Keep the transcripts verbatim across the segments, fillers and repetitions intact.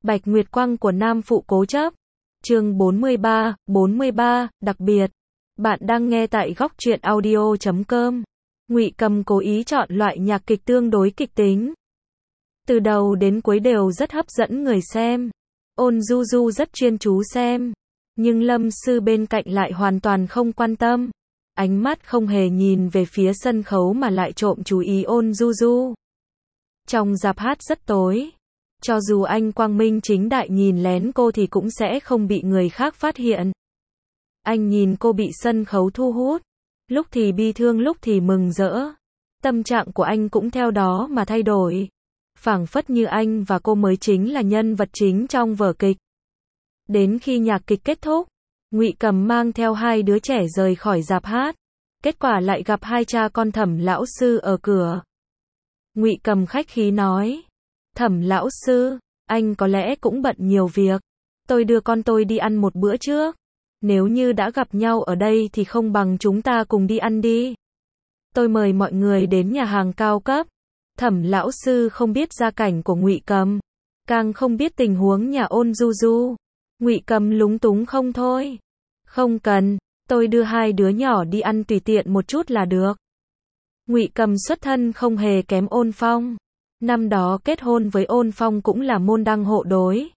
Bạch Nguyệt Quang của Nam Phụ Cố Chấp. Chương bốn mươi ba, bốn mươi ba, đặc biệt. Bạn đang nghe tại góc truyện audio chấm com. Ngụy Cầm cố ý chọn loại nhạc kịch tương đối kịch tính. Từ đầu đến cuối đều rất hấp dẫn người xem. Ôn Du Du rất chuyên chú xem. Nhưng Lâm Sư bên cạnh lại hoàn toàn không quan tâm. Ánh mắt không hề nhìn về phía sân khấu mà lại trộm chú ý Ôn Du Du. Trong rạp hát rất tối. Cho dù anh quang minh chính đại nhìn lén cô thì cũng sẽ không bị người khác phát hiện. Anh nhìn cô bị sân khấu thu hút. Lúc thì bi thương lúc thì mừng rỡ. Tâm trạng của anh cũng theo đó mà thay đổi. Phảng phất như anh và cô mới chính là nhân vật chính trong vở kịch. Đến khi nhạc kịch kết thúc, Ngụy Cầm mang theo hai đứa trẻ rời khỏi rạp hát. Kết quả lại gặp hai cha con Thẩm lão sư ở cửa. Ngụy Cầm khách khí nói: "Thẩm lão sư, anh có lẽ cũng bận nhiều việc. Tôi đưa con tôi đi ăn một bữa trước. Nếu như đã gặp nhau ở đây thì không bằng chúng ta cùng đi ăn đi. Tôi mời mọi người đến nhà hàng cao cấp." Thẩm lão sư không biết gia cảnh của Ngụy Cầm, càng không biết tình huống nhà Ôn Du Du. Ngụy Cầm lúng túng không thôi. "Không cần, tôi đưa hai đứa nhỏ đi ăn tùy tiện một chút là được." Ngụy Cầm xuất thân không hề kém Ôn Phong. Năm đó kết hôn với Ôn Phong cũng là môn đăng hộ đối.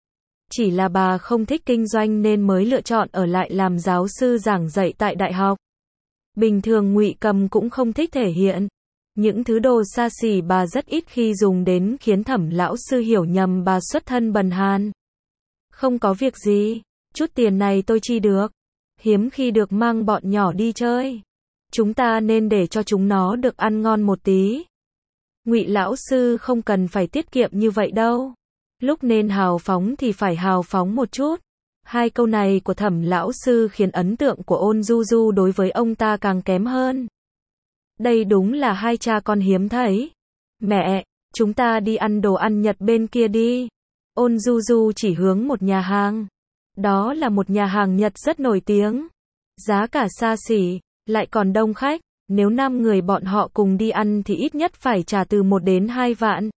Chỉ là bà không thích kinh doanh nên mới lựa chọn ở lại làm giáo sư giảng dạy tại đại học. Bình thường Ngụy Cầm cũng không thích thể hiện. Những thứ đồ xa xỉ bà rất ít khi dùng đến khiến Thẩm lão sư hiểu nhầm bà xuất thân bần hàn. "Không có việc gì, chút tiền này tôi chi được. Hiếm khi được mang bọn nhỏ đi chơi. Chúng ta nên để cho chúng nó được ăn ngon một tí. Ngụy lão sư không cần phải tiết kiệm như vậy đâu. Lúc nên hào phóng thì phải hào phóng một chút." Hai câu này của Thẩm lão sư khiến ấn tượng của Ôn Du Du đối với ông ta càng kém hơn. Đây đúng là hai cha con hiếm thấy. "Mẹ, chúng ta đi ăn đồ ăn Nhật bên kia đi." Ôn Du Du chỉ hướng một nhà hàng. Đó là một nhà hàng Nhật rất nổi tiếng. Giá cả xa xỉ, lại còn đông khách. Nếu năm người bọn họ cùng đi ăn thì ít nhất phải trả từ một đến hai vạn.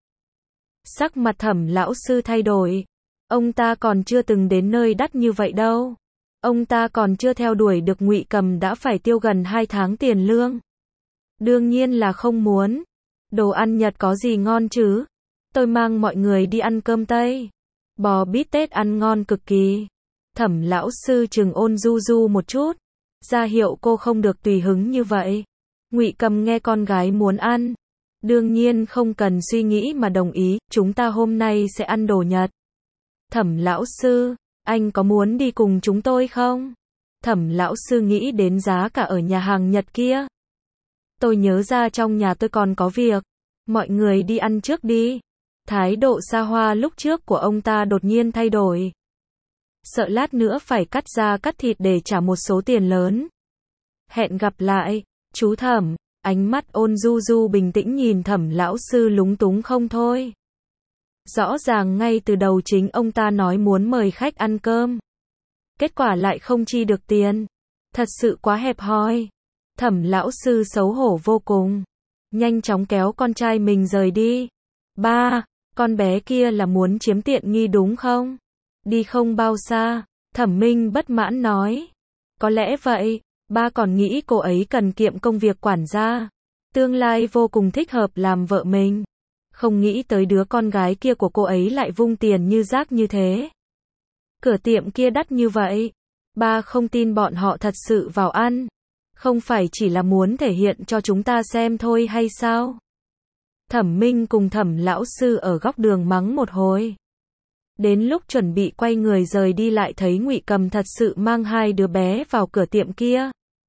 Sắc mặt Thẩm lão sư thay đổi. Ông ta còn chưa từng đến nơi đắt như vậy đâu. Ông ta còn chưa theo đuổi được Ngụy Cầm đã phải tiêu gần hai tháng tiền lương. Đương nhiên là không muốn. "Đồ ăn Nhật có gì ngon chứ? Tôi mang mọi người đi ăn cơm Tây. Bò bít tết ăn ngon cực kỳ." Thẩm lão sư chừng Ôn Du Du một chút, ra hiệu cô không được tùy hứng như vậy. Ngụy Cầm nghe con gái muốn ăn, đương nhiên không cần suy nghĩ mà đồng ý. "Chúng ta hôm nay sẽ ăn đồ Nhật." "Thẩm lão sư, anh có muốn đi cùng chúng tôi không?" Thẩm lão sư nghĩ đến giá cả ở nhà hàng Nhật kia. "Tôi nhớ ra trong nhà tôi còn có việc. Mọi người đi ăn trước đi." Thái độ xa hoa lúc trước của ông ta đột nhiên thay đổi. Sợ lát nữa phải cắt da cắt thịt để trả một số tiền lớn. "Hẹn gặp lại, chú Thẩm." Ánh mắt Ôn Du Du bình tĩnh nhìn Thẩm lão sư lúng túng không thôi. Rõ ràng ngay từ đầu chính ông ta nói muốn mời khách ăn cơm. Kết quả lại không chi được tiền. Thật sự quá hẹp hòi. Thẩm lão sư xấu hổ vô cùng. Nhanh chóng kéo con trai mình rời đi. "Ba, con bé kia là muốn chiếm tiện nghi đúng không? Đi không bao xa." Thẩm Minh bất mãn nói. "Có lẽ vậy, ba còn nghĩ cô ấy cần kiệm công việc quản gia. Tương lai vô cùng thích hợp làm vợ mình. Không nghĩ tới đứa con gái kia của cô ấy lại vung tiền như rác như thế. Cửa tiệm kia đắt như vậy. Ba không tin bọn họ thật sự vào ăn. Không phải chỉ là muốn thể hiện cho chúng ta xem thôi hay sao?" Thẩm Minh cùng Thẩm lão sư ở góc đường mắng một hồi. Đến lúc chuẩn bị quay người rời đi lại thấy Ngụy Cầm thật sự mang hai đứa bé vào cửa tiệm kia.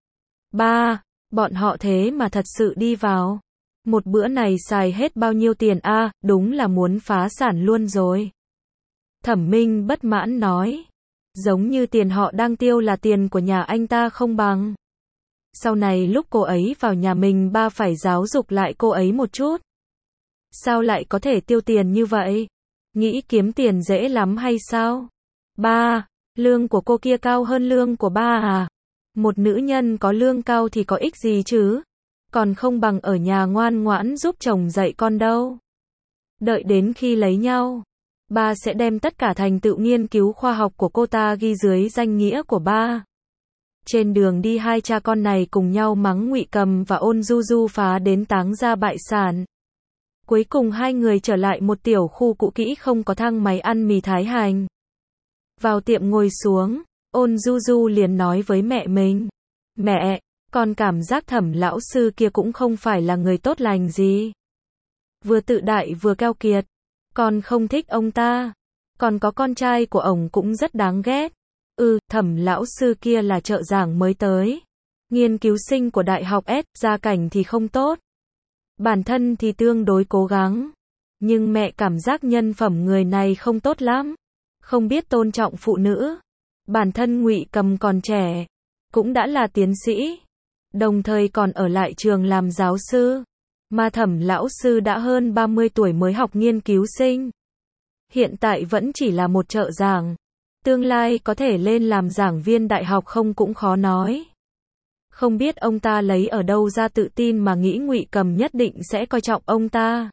"Ba, bọn họ thế mà thật sự đi vào. Một bữa này xài hết bao nhiêu tiền a? À, đúng là muốn phá sản luôn rồi." Thẩm Minh bất mãn nói. Giống như tiền họ đang tiêu là tiền của nhà anh ta không bằng. Sau này lúc cô ấy vào nhà mình ba phải giáo dục lại cô ấy một chút. Sao lại có thể tiêu tiền như vậy? Nghĩ kiếm tiền dễ lắm hay sao? Ba, lương của cô kia cao hơn lương của ba à? Một nữ nhân có lương cao thì có ích gì chứ? Còn không bằng ở nhà ngoan ngoãn giúp chồng dạy con đâu. Đợi đến khi lấy nhau, Ba sẽ đem tất cả thành tựu nghiên cứu khoa học của cô ta ghi dưới danh nghĩa của ba. Trên đường đi hai cha con này cùng nhau mắng Ngụy Cầm và Ôn Du Du phá đến táng ra bại sản. Cuối cùng hai người trở lại một tiểu khu cũ kỹ không có thang máy ăn mì Thái Hành. Vào tiệm ngồi xuống, Ôn Du Du liền nói với mẹ mình. Mẹ, con cảm giác Thẩm lão sư kia cũng không phải là người tốt lành gì. Vừa tự đại vừa keo kiệt. Con không thích ông ta. Còn có con trai của ổng cũng rất đáng ghét. Ừ, Thẩm lão sư kia là trợ giảng mới tới. Nghiên cứu sinh của đại học S, gia cảnh thì không tốt. Bản thân thì tương đối cố gắng. Nhưng mẹ cảm giác nhân phẩm người này không tốt lắm. Không biết tôn trọng phụ nữ. Bản thân Ngụy Cầm còn trẻ. Cũng đã là tiến sĩ. Đồng thời còn ở lại trường làm giáo sư. Mà Thẩm lão sư đã hơn ba mươi tuổi mới học nghiên cứu sinh. Hiện tại vẫn chỉ là một trợ giảng. Tương lai có thể lên làm giảng viên đại học không cũng khó nói. Không biết ông ta lấy ở đâu ra tự tin mà nghĩ Ngụy Cầm nhất định sẽ coi trọng ông ta.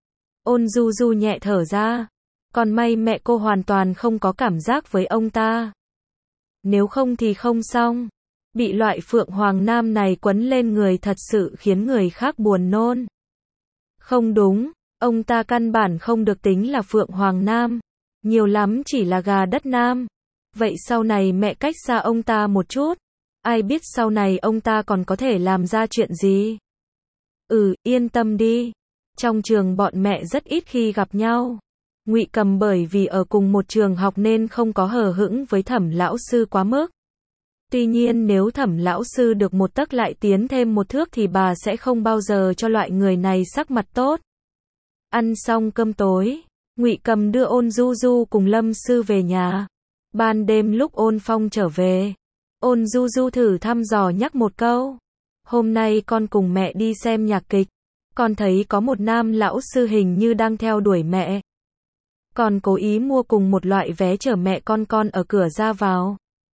Ôn Du Du nhẹ thở ra. Còn may mẹ cô hoàn toàn không có cảm giác với ông ta. Nếu không thì không xong. Bị loại Phượng Hoàng Nam này quấn lên người thật sự khiến người khác buồn nôn. Không đúng, ông ta căn bản không được tính là Phượng Hoàng Nam. Nhiều lắm chỉ là gà đất Nam. Vậy sau này mẹ cách xa ông ta một chút. Ai biết sau này ông ta còn có thể làm ra chuyện gì. Ừ, yên tâm đi. Trong trường bọn mẹ rất ít khi gặp nhau. Ngụy Cầm bởi vì ở cùng một trường học nên không có hờ hững với Thẩm lão sư quá mức. Tuy nhiên nếu Thẩm lão sư được một tấc lại tiến thêm một thước thì bà sẽ không bao giờ cho loại người này sắc mặt tốt. Ăn xong cơm tối, Ngụy Cầm đưa Ôn Du Du cùng Lâm sư về nhà. Ban đêm lúc Ôn Phong trở về, Ôn Du Du thử thăm dò nhắc một câu. Hôm nay con cùng mẹ đi xem nhạc kịch. Con thấy có một nam lão sư hình như đang theo đuổi mẹ. Còn cố ý mua cùng một loại vé chở mẹ con con ở cửa ra vào.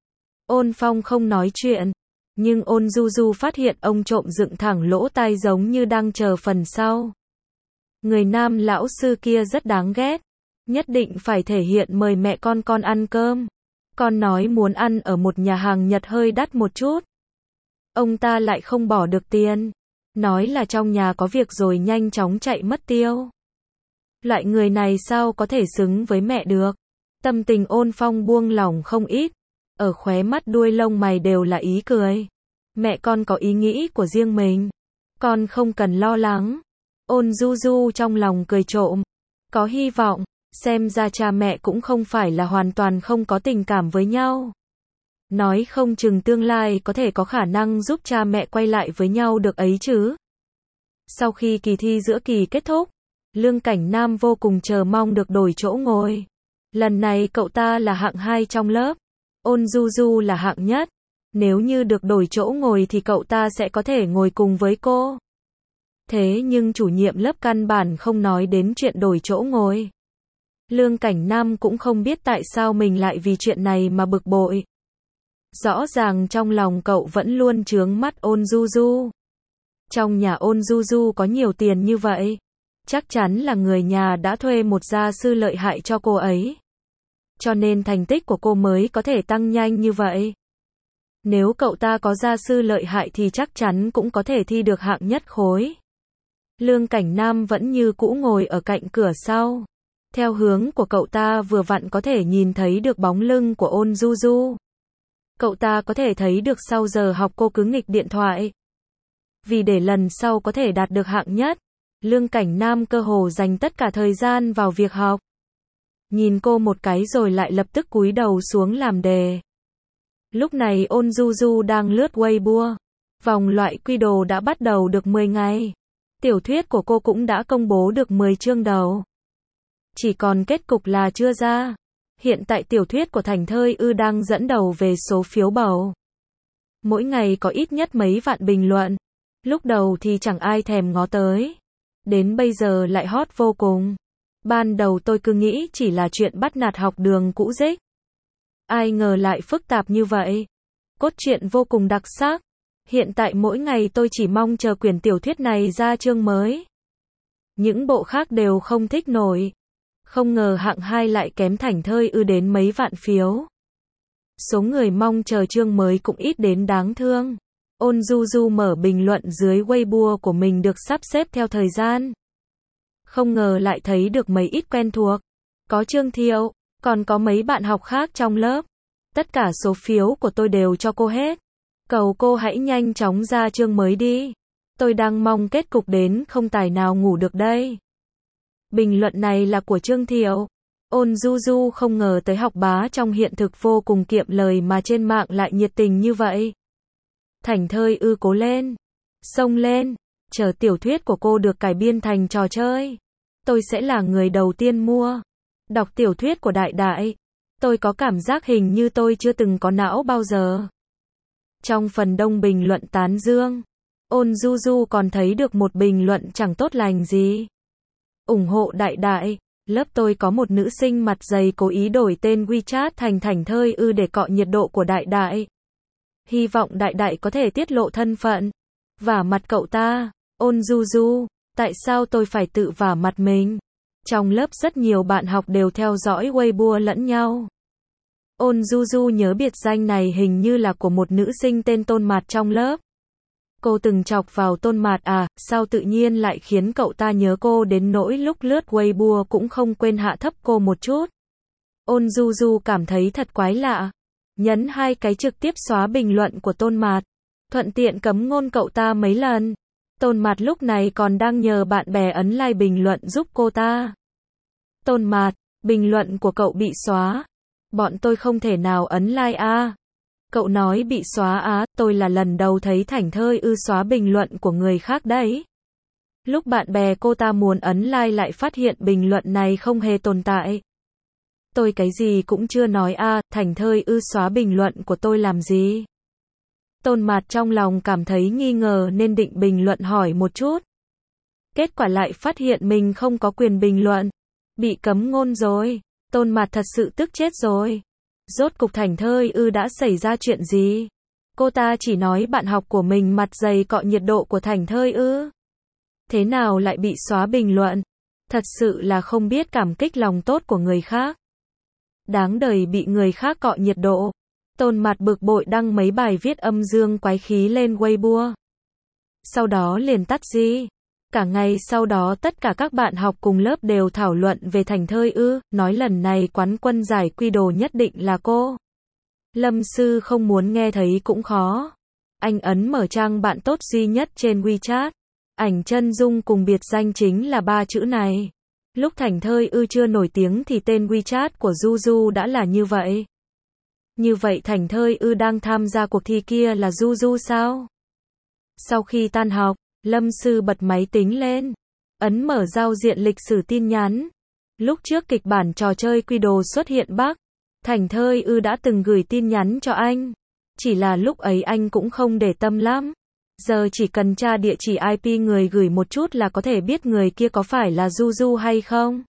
Ôn Phong không nói chuyện. Nhưng Ôn Du Du phát hiện ông trộm dựng thẳng lỗ tai giống như đang chờ phần sau. Người nam lão sư kia rất đáng ghét. Nhất định phải thể hiện mời mẹ con con ăn cơm. Con nói muốn ăn ở một nhà hàng Nhật hơi đắt một chút. Ông ta lại không bỏ được tiền. Nói là trong nhà có việc rồi nhanh chóng chạy mất tiêu. Loại người này sao có thể xứng với mẹ được. Tâm tình Ôn Phong buông lỏng không ít. Ở khóe mắt đuôi lông mày đều là ý cười. Mẹ con có ý nghĩ của riêng mình. Con không cần lo lắng. Ôn Du Du trong lòng cười trộm. Có hy vọng. Xem ra cha mẹ cũng không phải là hoàn toàn không có tình cảm với nhau. Nói không chừng tương lai có thể có khả năng giúp cha mẹ quay lại với nhau được ấy chứ. Sau khi kỳ thi giữa kỳ kết thúc, Lương Cảnh Nam vô cùng chờ mong được đổi chỗ ngồi. Lần này cậu ta là hạng hai trong lớp. Ôn Du Du là hạng nhất. Nếu như được đổi chỗ ngồi thì cậu ta sẽ có thể ngồi cùng với cô. Thế nhưng chủ nhiệm lớp căn bản không nói đến chuyện đổi chỗ ngồi. Lương Cảnh Nam cũng không biết tại sao mình lại vì chuyện này mà bực bội. Rõ ràng trong lòng cậu vẫn luôn chướng mắt Ôn Du Du. Trong nhà Ôn Du Du có nhiều tiền như vậy. Chắc chắn là người nhà đã thuê một gia sư lợi hại cho cô ấy. Cho nên thành tích của cô mới có thể tăng nhanh như vậy. Nếu cậu ta có gia sư lợi hại thì chắc chắn cũng có thể thi được hạng nhất khối. Lương Cảnh Nam vẫn như cũ ngồi ở cạnh cửa sau. Theo hướng của cậu ta vừa vặn có thể nhìn thấy được bóng lưng của Ôn Du Du. Cậu ta có thể thấy được sau giờ học cô cứ nghịch điện thoại. Vì để lần sau có thể đạt được hạng nhất, Lương Cảnh Nam cơ hồ dành tất cả thời gian vào việc học. Nhìn cô một cái rồi lại lập tức cúi đầu xuống làm đề. Lúc này Ôn Du Du đang lướt Weibo. Vòng loại quy đồ đã bắt đầu được mười ngày. Tiểu thuyết của cô cũng đã công bố được mười chương đầu. Chỉ còn kết cục là chưa ra. Hiện tại tiểu thuyết của Thành Thơi Ư đang dẫn đầu về số phiếu bầu. Mỗi ngày có ít nhất mấy vạn bình luận. Lúc đầu thì chẳng ai thèm ngó tới. Đến bây giờ lại hot vô cùng. Ban đầu tôi cứ nghĩ chỉ là chuyện bắt nạt học đường cũ dích. Ai ngờ lại phức tạp như vậy. Cốt truyện vô cùng đặc sắc. Hiện tại mỗi ngày tôi chỉ mong chờ quyển tiểu thuyết này ra chương mới. Những bộ khác đều không thích nổi. Không ngờ hạng hai lại kém Thảnh Thơi Ư đến mấy vạn phiếu. Số người mong chờ chương mới cũng ít đến đáng thương. Ôn Du Du mở bình luận dưới Weibo của mình được sắp xếp theo thời gian. Không ngờ lại thấy được mấy ít quen thuộc. Có Trương Thiệu, còn có mấy bạn học khác trong lớp. Tất cả số phiếu của tôi đều cho cô hết. Cầu cô hãy nhanh chóng ra chương mới đi. Tôi đang mong kết cục đến không tài nào ngủ được đây. Bình luận này là của Trương Thiệu. Ôn Du Du không ngờ tới học bá trong hiện thực vô cùng kiệm lời mà trên mạng lại nhiệt tình như vậy. Thảnh Thơi Ư cố lên. Xông lên. Chờ tiểu thuyết của cô được cải biên thành trò chơi. Tôi sẽ là người đầu tiên mua. Đọc tiểu thuyết của Đại Đại. Tôi có cảm giác hình như tôi chưa từng có não bao giờ. Trong phần đông bình luận tán dương, Ôn Du Du còn thấy được một bình luận chẳng tốt lành gì. Ủng hộ Đại Đại. Lớp tôi có một nữ sinh mặt dày cố ý đổi tên WeChat thành Thảnh Thơi Ư để cọ nhiệt độ của Đại Đại. Hy vọng Đại Đại có thể tiết lộ thân phận. Vả mặt cậu ta. Ôn Du Du, tại sao tôi phải tự vả mặt mình? Trong lớp rất nhiều bạn học đều theo dõi Weibo lẫn nhau. Ôn Du Du nhớ biệt danh này hình như là của một nữ sinh tên Tôn Mạt trong lớp. Cô từng chọc vào Tôn Mạt à, sao tự nhiên lại khiến cậu ta nhớ cô đến nỗi lúc lướt Weibo cũng không quên hạ thấp cô một chút. Ôn Du Du cảm thấy thật quái lạ. Nhấn hai cái trực tiếp xóa bình luận của Tôn Mạt. Thuận tiện cấm ngôn cậu ta mấy lần. Tôn Mạt lúc này còn đang nhờ bạn bè ấn like bình luận giúp cô ta. Tôn Mạt, bình luận của cậu bị xóa. Bọn tôi không thể nào ấn like à. Cậu nói bị xóa á, tôi là lần đầu thấy Thảnh Thơi Ư xóa bình luận của người khác đấy. Lúc bạn bè cô ta muốn ấn like lại phát hiện bình luận này không hề tồn tại. Tôi cái gì cũng chưa nói à, Thảnh Thơi Ư xóa bình luận của tôi làm gì? Tôn Mạt trong lòng cảm thấy nghi ngờ nên định bình luận hỏi một chút. Kết quả lại phát hiện mình không có quyền bình luận. Bị cấm ngôn rồi. Tôn Mạt thật sự tức chết rồi. Rốt cục Thảnh Thơi Ư đã xảy ra chuyện gì? Cô ta chỉ nói bạn học của mình mặt dày cọ nhiệt độ của Thảnh Thơi Ư. Thế nào lại bị xóa bình luận? Thật sự là không biết cảm kích lòng tốt của người khác. Đáng đời bị người khác cọ nhiệt độ. Tôn Mạt bực bội đăng mấy bài viết âm dương quái khí lên Weibo. Sau đó liền tắt gì. Cả ngày sau đó tất cả các bạn học cùng lớp đều thảo luận về Thảnh Thơi Ư, nói lần này quán quân giải quy đồ nhất định là cô. Lâm Sư không muốn nghe thấy cũng khó. Anh ấn mở trang bạn tốt duy nhất trên WeChat. Ảnh chân dung cùng biệt danh chính là ba chữ này. Lúc Thảnh Thơi Ư chưa nổi tiếng thì tên WeChat của Du Du đã là như vậy. Như vậy Thảnh Thơi Ư đang tham gia cuộc thi kia là Du Du sao? Sau khi tan học, Lâm Sư bật máy tính lên, ấn mở giao diện lịch sử tin nhắn. Lúc trước kịch bản trò chơi quy đồ xuất hiện Bắc, Thảnh Thơi Ư đã từng gửi tin nhắn cho anh. Chỉ là lúc ấy anh cũng không để tâm lắm. Giờ chỉ cần tra địa chỉ i pê người gửi một chút là có thể biết người kia có phải là Du Du hay không.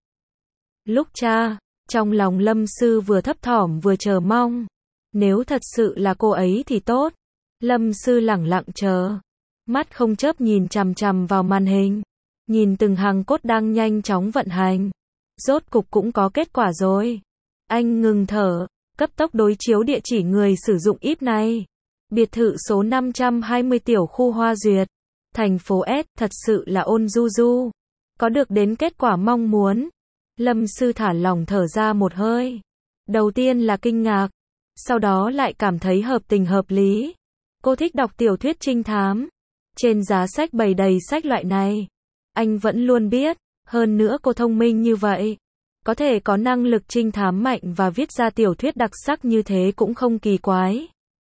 Lúc tra, trong lòng Lâm Sư vừa thấp thỏm vừa chờ mong. Nếu thật sự là cô ấy thì tốt. Lâm Sư lẳng lặng chờ. Mắt không chớp nhìn chằm chằm vào màn hình. Nhìn từng hàng cốt đang nhanh chóng vận hành. Rốt cục cũng có kết quả rồi. Anh ngừng thở, cấp tốc đối chiếu địa chỉ người sử dụng i pê này. Biệt thự số năm trăm hai mươi tiểu khu Hoa Duyệt, thành phố S, thật sự là Ôn Du Du. Có được đến kết quả mong muốn. Lâm Sư thả lỏng thở ra một hơi. Đầu tiên là kinh ngạc, sau đó lại cảm thấy hợp tình hợp lý. Cô thích đọc tiểu thuyết trinh thám. Trên giá sách bày đầy sách loại này. Anh vẫn luôn biết, hơn nữa cô thông minh như vậy. Có thể có năng lực trinh thám mạnh và viết ra tiểu thuyết đặc sắc như thế cũng không kỳ quái.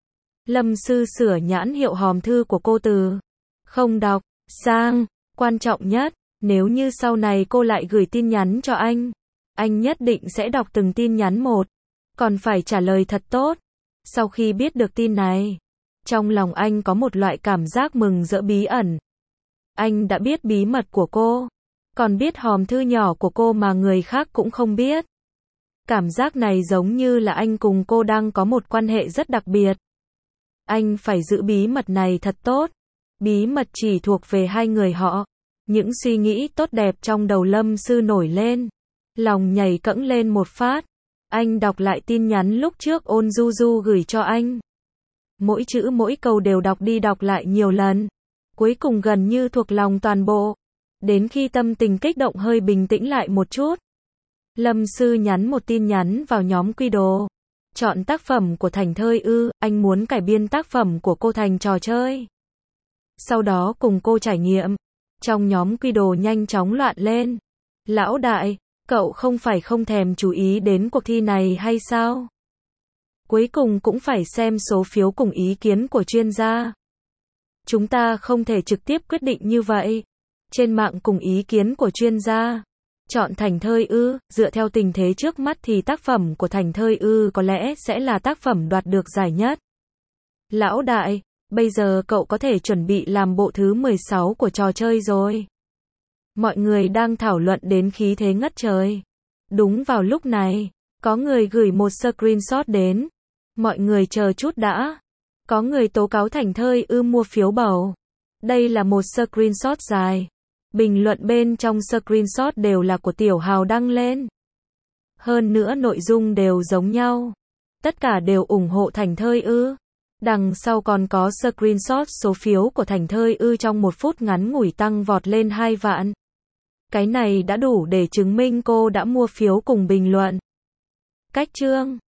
Lâm Sư sửa nhãn hiệu hòm thư của cô từ không đọc sang quan trọng nhất, nếu như sau này cô lại gửi tin nhắn cho anh, anh nhất định sẽ đọc từng tin nhắn một, còn phải trả lời thật tốt. Sau khi biết được tin này, trong lòng anh có một loại cảm giác mừng rỡ bí ẩn. Anh đã biết bí mật của cô, còn biết hòm thư nhỏ của cô mà người khác cũng không biết. Cảm giác này giống như là anh cùng cô đang có một quan hệ rất đặc biệt. Anh phải giữ bí mật này thật tốt. Bí mật chỉ thuộc về hai người họ. Những suy nghĩ tốt đẹp trong đầu Lâm Sư nổi lên. Lòng nhảy cẫng lên một phát. Anh đọc lại tin nhắn lúc trước Ôn Du Du gửi cho anh. Mỗi chữ mỗi câu đều đọc đi đọc lại nhiều lần. Cuối cùng gần như thuộc lòng toàn bộ. Đến khi tâm tình kích động hơi bình tĩnh lại một chút, Lâm Sư nhắn một tin nhắn vào nhóm quy đồ. Chọn tác phẩm của Thành Thơi ư, anh muốn cải biên tác phẩm của cô thành trò chơi. Sau đó cùng cô trải nghiệm. Trong nhóm quy đồ nhanh chóng loạn lên. Lão đại, cậu không phải không thèm chú ý đến cuộc thi này hay sao? Cuối cùng cũng phải xem số phiếu cùng ý kiến của chuyên gia. Chúng ta không thể trực tiếp quyết định như vậy. Trên mạng cùng ý kiến của chuyên gia. Chọn Thành Thơi ư, dựa theo tình thế trước mắt thì tác phẩm của Thành Thơi ư có lẽ sẽ là tác phẩm đoạt được giải nhất. Lão đại, bây giờ cậu có thể chuẩn bị làm bộ thứ mười sáu của trò chơi rồi. Mọi người đang thảo luận đến khí thế ngất trời. Đúng vào lúc này, có người gửi một screenshot đến. Mọi người chờ chút đã. Có người tố cáo Thành Thơi ư mua phiếu bầu. Đây là một screenshot dài. Bình luận bên trong screenshot đều là của Tiểu Hào đăng lên. Hơn nữa nội dung đều giống nhau. Tất cả đều ủng hộ Thành Thơi ư. Đằng sau còn có screenshot số phiếu của Thành Thơi ư trong một phút ngắn ngủi tăng vọt lên hai vạn. Cái này đã đủ để chứng minh cô đã mua phiếu cùng bình luận. Cách chương